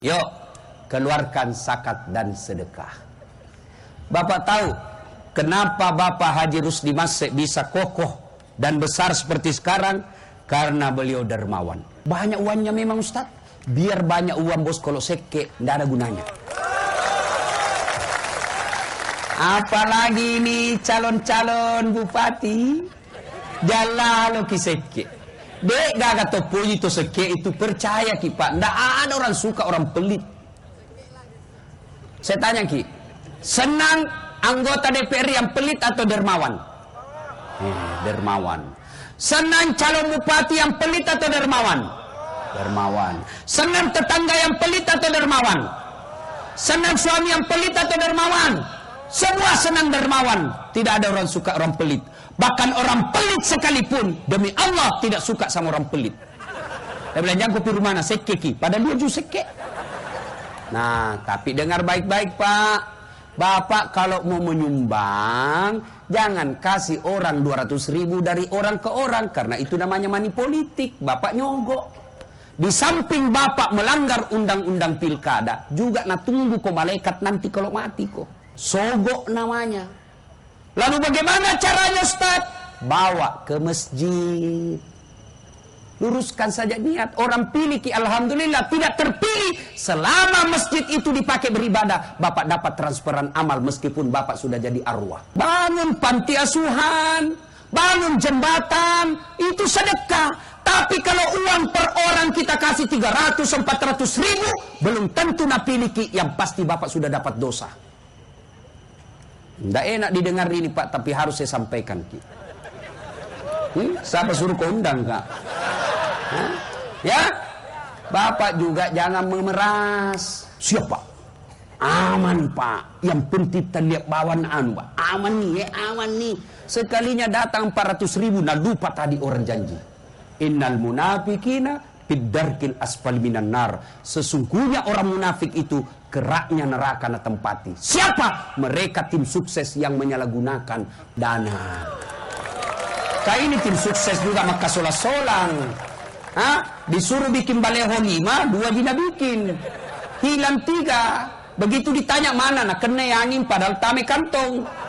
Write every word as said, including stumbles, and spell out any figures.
Yuk, keluarkan zakat dan sedekah. Bapak tahu kenapa Bapak Haji Rusdi Masek bisa kokoh dan besar seperti sekarang? Karena beliau dermawan. Banyak uangnya memang Ustaz. Biar banyak uang bos, kalau seke tidak ada gunanya. Apalagi ini calon-calon bupati jalan ki seke. Dek gak kata puji itu seke itu, percaya ki Pak, ndak ada orang suka orang pelit. Saya tanya ki, senang anggota D P R yang pelit atau dermawan? Eh, dermawan. Senang calon bupati yang pelit atau dermawan? Dermawan. Senang tetangga yang pelit atau dermawan? Senang suami yang pelit atau dermawan? Semua senang dermawan. Tidak ada orang suka orang pelit. Bahkan orang pelit sekalipun, demi Allah tidak suka sama orang pelit. Dia bilang, jangan kopi rumah seke ki. Padahal dia juga seke. Nah, tapi dengar baik-baik Pak. Bapak kalau mau menyumbang, jangan kasih orang dua ratus ribu dari orang ke orang. Karena itu namanya money politik. Bapak nyogok. Di samping Bapak melanggar undang-undang pilkada, juga nak tunggu kok malaikat nanti kalau mati kok. Sogok namanya. Lalu bagaimana caranya Ustaz? Bawa ke masjid. Luruskan saja niat. Orang pilih ki alhamdulillah tidak terpilih. Selama masjid itu dipakai beribadah, Bapak dapat transferan amal meskipun Bapak sudah jadi arwah. Bangun panti asuhan, bangun jembatan, itu sedekah. Tapi kalau uang per orang kita kasih tiga ratus empat ratus ribu, belum tentu nak pilih ki, yang pasti Bapak sudah dapat dosa. Tidak enak didengar ini Pak, tapi harus saya sampaikan ki. Hmm? Siapa suruh kau undang Kak? Hah? Ya, Bapak juga jangan memeras. Siapa? Aman Pak. Yang penting kita lihat bawan anu Pak. Aman nih, ya aman nih. Sekalinya datang empat ratus ribu, nah lupa tadi orang janji. Innal munafikina fiddarkil asfali minan nar. Sesungguhnya orang munafik itu keraknya neraka na tempati. Siapa? Mereka tim sukses yang menyalahgunakan dana. Kak ini tim sukses juga maka solas-solang. Hah? Disuruh bikin baleho lima, dua bina bikin. Hilang tiga. Begitu ditanya mana nak kena angin padahal tame kantong.